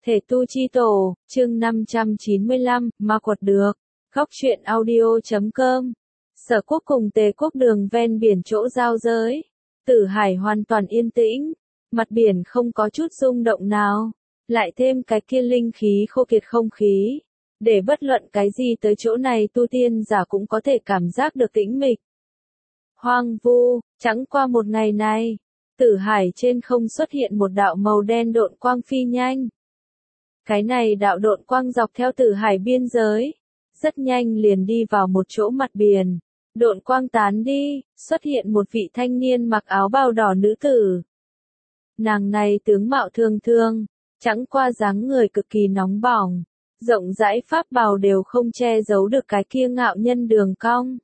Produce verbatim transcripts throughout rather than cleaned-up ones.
Thể tu chi tổ, chương năm trăm chín mươi lăm, ma quật được. Góc truyện audio chấm com. Sở Quốc cùng Tề Quốc đường ven biển chỗ giao giới. Tử Hải hoàn toàn yên tĩnh, mặt biển không có chút rung động nào, lại thêm cái kia linh khí khô kiệt không khí, để bất luận cái gì tới chỗ này tu tiên giả cũng có thể cảm giác được tĩnh mịch. Hoang vu, chẳng qua một ngày này, Tử Hải trên không xuất hiện một đạo màu đen độn quang phi nhanh. Cái này đạo độn quang dọc theo Tử Hải biên giới, rất nhanh liền đi vào một chỗ mặt biển. Độn quang tán đi, xuất hiện một vị thanh niên mặc áo bào đỏ nữ tử. Nàng này tướng mạo thường thường, chẳng qua dáng người cực kỳ nóng bỏng, rộng rãi pháp bào đều không che giấu được cái kia ngạo nhân đường cong.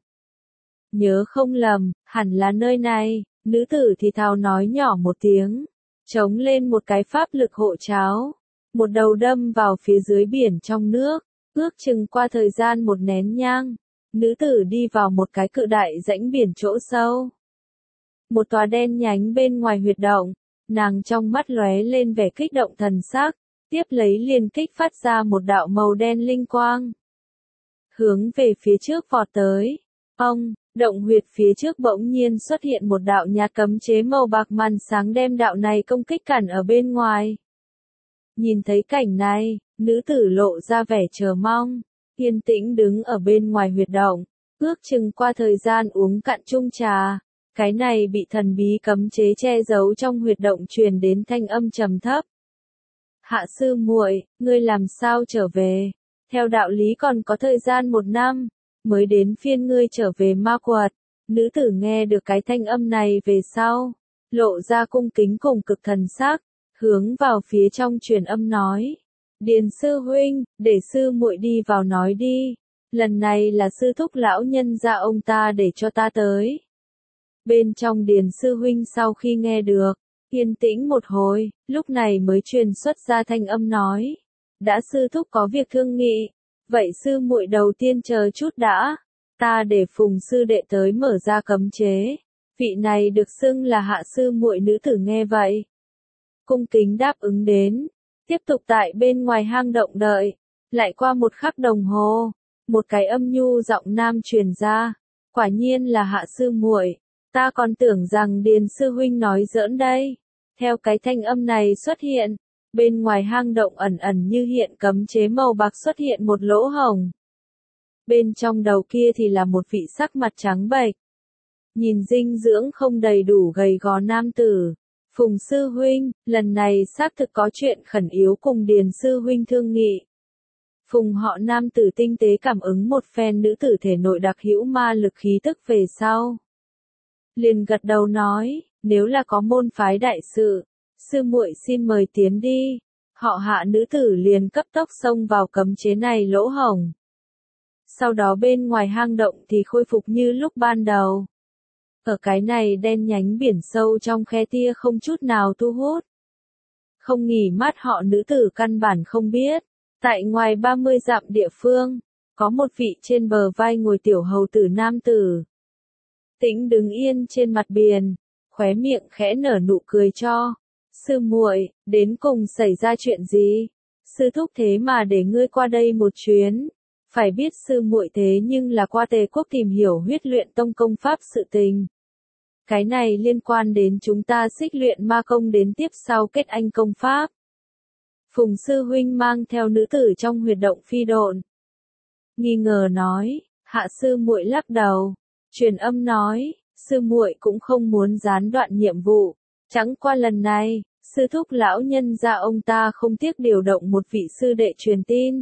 Nhớ không lầm, hẳn là nơi này, nữ tử thì thào nói nhỏ một tiếng, chống lên một cái pháp lực hộ cháo, một đầu đâm vào phía dưới biển trong nước, ước chừng qua thời gian một nén nhang. Nữ tử đi vào một cái cự đại rãnh biển chỗ sâu. Một tòa đen nhánh bên ngoài huyệt động, nàng trong mắt lóe lên vẻ kích động thần sắc, tiếp lấy liền kích phát ra một đạo màu đen linh quang. Hướng về phía trước vọt tới, ông, động huyệt phía trước bỗng nhiên xuất hiện một đạo nhạt cấm chế màu bạc màn sáng đem đạo này công kích cản ở bên ngoài. Nhìn thấy cảnh này, nữ tử lộ ra vẻ chờ mong. Yên tĩnh đứng ở bên ngoài huyệt động, ước chừng qua thời gian uống cạn chung trà, cái này bị thần bí cấm chế che giấu trong huyệt động truyền đến thanh âm trầm thấp. Hạ sư muội, ngươi làm sao trở về? Theo đạo lý còn có thời gian một năm, mới đến phiên ngươi trở về ma quật. Nữ tử nghe được cái thanh âm này về sau, lộ ra cung kính cùng cực thần sắc, hướng vào phía trong truyền âm nói. Điền sư huynh, để sư muội đi vào nói đi. Lần này là sư thúc lão nhân gia ông ta để cho ta tới. Bên trong Điền sư huynh sau khi nghe được, yên tĩnh một hồi, lúc này mới truyền xuất ra thanh âm nói. Đã sư thúc có việc thương nghị, vậy sư muội đầu tiên chờ chút đã. Ta để Phùng sư đệ tới mở ra cấm chế. Vị này được xưng là hạ sư muội nữ tử nghe vậy. Cung kính đáp ứng đến. Tiếp tục tại bên ngoài hang động đợi, lại qua một khắc đồng hồ, một cái âm nhu giọng nam truyền ra, quả nhiên là hạ sư muội, ta còn tưởng rằng Điền sư huynh nói giỡn đây. Theo cái thanh âm này xuất hiện, bên ngoài hang động ẩn ẩn như hiện cấm chế màu bạc xuất hiện một lỗ hổng. Bên trong đầu kia thì là một vị sắc mặt trắng bệch, nhìn dinh dưỡng không đầy đủ gầy gò nam tử. Phùng sư huynh, lần này xác thực có chuyện khẩn yếu cùng Điền sư huynh thương nghị. Phùng họ nam tử tinh tế cảm ứng một phen nữ tử thể nội đặc hữu ma lực khí tức về sau. Liền gật đầu nói, nếu là có môn phái đại sự, sư muội xin mời tiến đi. Họ hạ nữ tử liền cấp tốc xông vào cấm chế này lỗ hổng. Sau đó bên ngoài hang động thì khôi phục như lúc ban đầu. Ở cái này đen nhánh biển sâu trong khe tia không chút nào thu hút. Không nghỉ mắt họ nữ tử căn bản không biết. Tại ngoài ba mươi dặm địa phương, có một vị trên bờ vai ngồi tiểu hầu tử nam tử. Tĩnh đứng yên trên mặt biển, khóe miệng khẽ nở nụ cười cho. Sư muội, đến cùng xảy ra chuyện gì? Sư thúc thế mà để ngươi qua đây một chuyến. Phải biết sư muội thế nhưng là qua Tề Quốc tìm hiểu huyết luyện tông công pháp sự tình. Cái này liên quan đến chúng ta xích luyện ma công đến tiếp sau kết anh công pháp. Phùng sư huynh mang theo nữ tử trong huyệt động phi độn. Nghi ngờ nói, hạ sư muội lắc đầu, truyền âm nói, sư muội cũng không muốn gián đoạn nhiệm vụ. Chẳng qua lần này, sư thúc lão nhân gia ông ta không tiếc điều động một vị sư đệ truyền tin.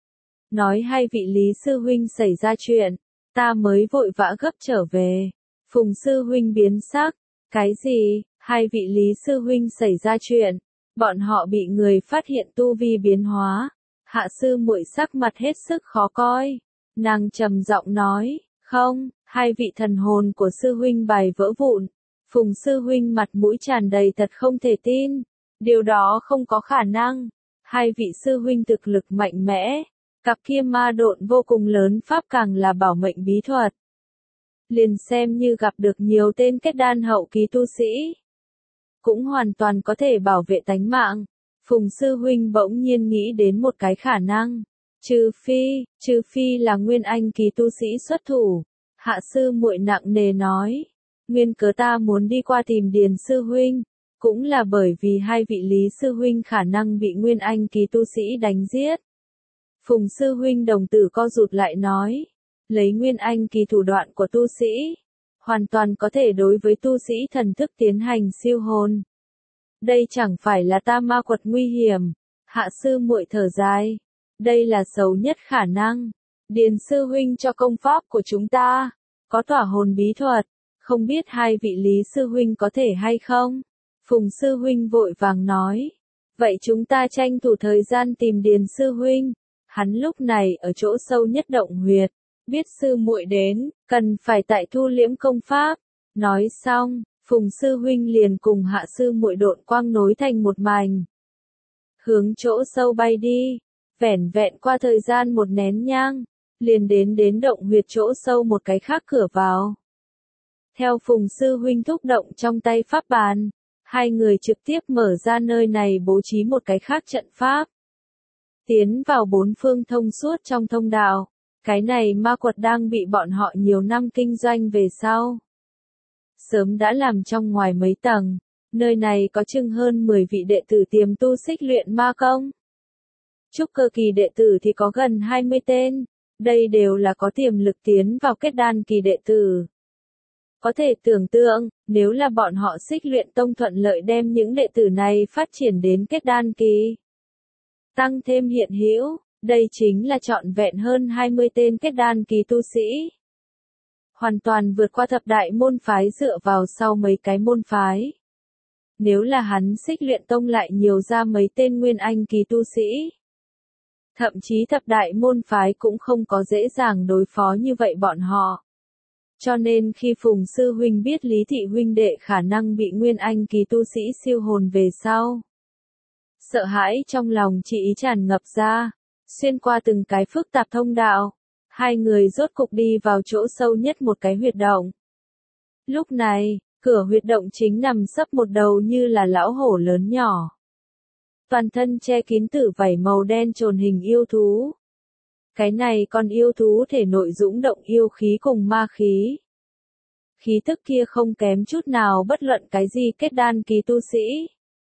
Nói hai vị Lý sư huynh xảy ra chuyện, ta mới vội vã gấp trở về. Phùng sư huynh biến sắc, cái gì, hai vị Lý sư huynh xảy ra chuyện, bọn họ bị người phát hiện tu vi biến hóa. Hạ sư muội sắc mặt hết sức khó coi, nàng trầm giọng nói, không, hai vị thần hồn của sư huynh bài vỡ vụn. Phùng sư huynh mặt mũi tràn đầy thật không thể tin, điều đó không có khả năng. Hai vị sư huynh thực lực mạnh mẽ, cặp kia ma độn vô cùng lớn pháp càng là bảo mệnh bí thuật. Liền xem như gặp được nhiều tên kết đan hậu kỳ tu sĩ, cũng hoàn toàn có thể bảo vệ tánh mạng. Phùng sư huynh bỗng nhiên nghĩ đến một cái khả năng. Trừ phi, trừ phi là nguyên anh kỳ tu sĩ xuất thủ. Hạ sư muội nặng nề nói. Nguyên cớ ta muốn đi qua tìm Điền sư huynh, cũng là bởi vì hai vị Lý sư huynh khả năng bị nguyên anh kỳ tu sĩ đánh giết. Phùng sư huynh đồng tử co rụt lại nói. Lấy nguyên anh kỳ thủ đoạn của tu sĩ, hoàn toàn có thể đối với tu sĩ thần thức tiến hành siêu hồn. Đây chẳng phải là ta ma quật nguy hiểm. Hạ sư muội thở dài. Đây là xấu nhất khả năng. Điền sư huynh cho công pháp của chúng ta, có tỏa hồn bí thuật, không biết hai vị Lý sư huynh có thể hay không? Phùng sư huynh vội vàng nói. Vậy chúng ta tranh thủ thời gian tìm Điền sư huynh. Hắn lúc này ở chỗ sâu nhất động huyệt, biết sư muội đến, cần phải tại thu liễm công pháp. Nói xong, Phùng sư huynh liền cùng hạ sư muội độn quang nối thành một mảnh. Hướng chỗ sâu bay đi, vẻn vẹn qua thời gian một nén nhang, liền đến đến động huyệt chỗ sâu một cái khác cửa vào. Theo Phùng sư huynh thúc động trong tay pháp bàn, hai người trực tiếp mở ra nơi này bố trí một cái khác trận pháp. Tiến vào bốn phương thông suốt trong thông đạo, cái này ma quật đang bị bọn họ nhiều năm kinh doanh về sau. Sớm đã làm trong ngoài mấy tầng, nơi này có chừng hơn mười vị đệ tử tiềm tu xích luyện ma công. Trúc cơ kỳ đệ tử thì có gần hai mươi tên, đây đều là có tiềm lực tiến vào kết đan kỳ đệ tử. Có thể tưởng tượng, nếu là bọn họ xích luyện tông thuận lợi đem những đệ tử này phát triển đến kết đan kỳ. Tăng thêm hiện hữu, đây chính là trọn vẹn hơn hai mươi tên kết đan kỳ tu sĩ. Hoàn toàn vượt qua thập đại môn phái dựa vào sau mấy cái môn phái. Nếu là hắn xích luyện tông lại nhiều ra mấy tên nguyên anh kỳ tu sĩ. Thậm chí thập đại môn phái cũng không có dễ dàng đối phó như vậy bọn họ. Cho nên khi Phùng sư huynh biết Lý thị huynh đệ khả năng bị nguyên anh kỳ tu sĩ siêu hồn về sau. Sợ hãi trong lòng chị ý tràn ngập ra, xuyên qua từng cái phức tạp thông đạo. Hai người rốt cục đi vào chỗ sâu nhất một cái huyệt động. Lúc này, cửa huyệt động chính nằm sấp một đầu như là lão hổ lớn nhỏ. Toàn thân che kín tử vảy màu đen trồn hình yêu thú. Cái này con yêu thú thể nội dũng động yêu khí cùng ma khí. Khí tức kia không kém chút nào bất luận cái gì kết đan kỳ tu sĩ.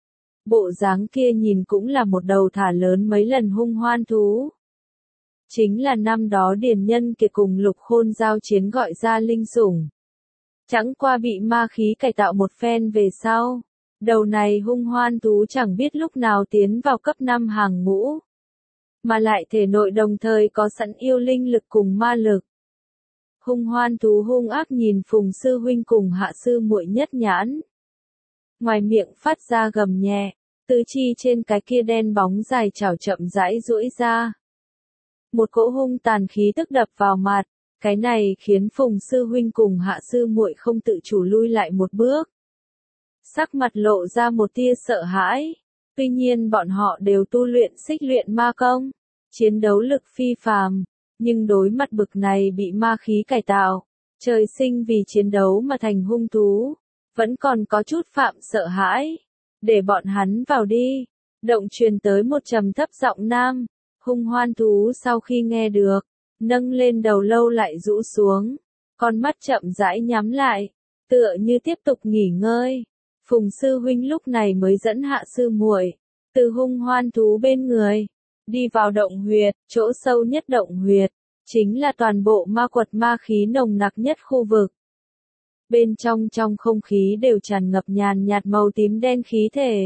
Bộ dáng kia nhìn cũng là một đầu thả lớn mấy lần hung hoan thú. Chính là năm đó Điền Nhân Kiệt cùng Lục Khôn giao chiến gọi ra linh sủng. Chẳng qua bị ma khí cải tạo một phen về sau. Đầu này hung hoan thú chẳng biết lúc nào tiến vào cấp năm hàng ngũ. Mà lại thể nội đồng thời có sẵn yêu linh lực cùng ma lực. Hung hoan thú hung ác nhìn Phùng sư huynh cùng hạ sư muội nhất nhãn. Ngoài miệng phát ra gầm nhẹ, tứ chi trên cái kia đen bóng dài chảo chậm rãi duỗi ra. Một cỗ hung tàn khí tức đập vào mặt, cái này khiến Phùng sư huynh cùng hạ sư muội không tự chủ lui lại một bước. Sắc mặt lộ ra một tia sợ hãi, tuy nhiên bọn họ đều tu luyện xích luyện ma công, chiến đấu lực phi phàm, nhưng đối mặt bực này bị ma khí cải tạo, trời sinh vì chiến đấu mà thành hung thú, vẫn còn có chút phạm sợ hãi. Để bọn hắn vào đi, động truyền tới một trầm thấp giọng nam. Hung hoan thú sau khi nghe được, nâng lên đầu lâu lại rũ xuống, con mắt chậm rãi nhắm lại, tựa như tiếp tục nghỉ ngơi. Phùng sư huynh lúc này mới dẫn hạ sư muội từ hung hoan thú bên người, đi vào động huyệt, chỗ sâu nhất động huyệt, chính là toàn bộ ma quật ma khí nồng nặc nhất khu vực. Bên trong trong không khí đều tràn ngập nhàn nhạt màu tím đen khí thể.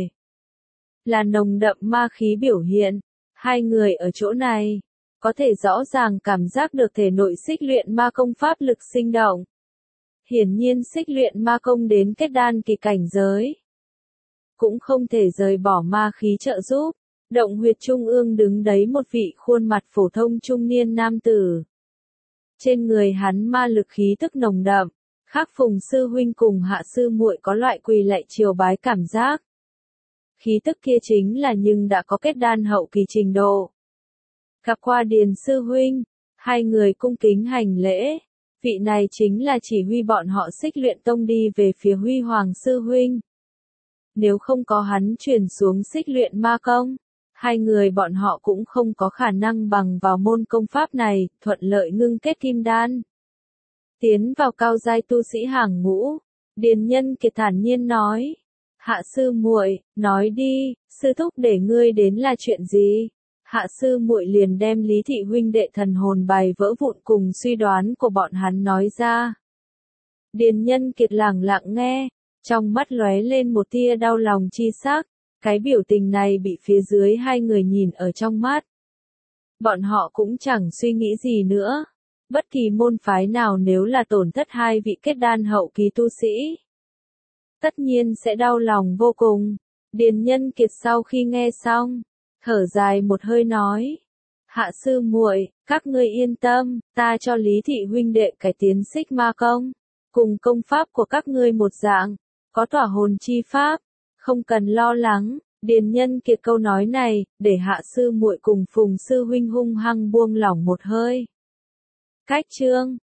Là nồng đậm ma khí biểu hiện. Hai người ở chỗ này, có thể rõ ràng cảm giác được thể nội xích luyện ma công pháp lực sinh động. Hiển nhiên xích luyện ma công đến kết đan kỳ cảnh giới. Cũng không thể rời bỏ ma khí trợ giúp. Động huyệt trung ương đứng đấy một vị khuôn mặt phổ thông trung niên nam tử. Trên người hắn ma lực khí tức nồng đậm, khác Phùng sư huynh cùng hạ sư muội có loại quỳ lạy triều bái cảm giác. Khí tức kia chính là nhưng đã có kết đan hậu kỳ trình độ. Gặp qua Điền sư huynh, hai người cung kính hành lễ, vị này chính là chỉ huy bọn họ xích luyện tông đi về phía Huy Hoàng sư huynh. nếu không có hắn truyền xuống xích luyện ma công, hai người bọn họ cũng không có khả năng bằng vào môn công pháp này, thuận lợi ngưng kết kim đan. Tiến vào cao giai tu sĩ hàng ngũ, Điền Nhân Kiệt thản nhiên nói. Hạ sư muội, nói đi, sư thúc để ngươi đến là chuyện gì? Hạ sư muội liền đem Lý thị huynh đệ thần hồn bài vỡ vụn cùng suy đoán của bọn hắn nói ra. Điền Nhân Kiệt lẳng lặng nghe, trong mắt lóe lên một tia đau lòng chi sắc, cái biểu tình này bị phía dưới hai người nhìn ở trong mắt. Bọn họ cũng chẳng suy nghĩ gì nữa, bất kỳ môn phái nào nếu là tổn thất hai vị kết đan hậu kỳ tu sĩ, tất nhiên sẽ đau lòng vô cùng. Điền Nhân Kiệt sau khi nghe xong, thở dài một hơi nói, hạ sư muội, các ngươi yên tâm, ta cho Lý thị huynh đệ cái tiến xích ma công, cùng công pháp của các ngươi một dạng, có tỏa hồn chi pháp, không cần lo lắng. Điền Nhân Kiệt câu nói này, để hạ sư muội cùng Phùng sư huynh hung hăng buông lỏng một hơi. Cách chương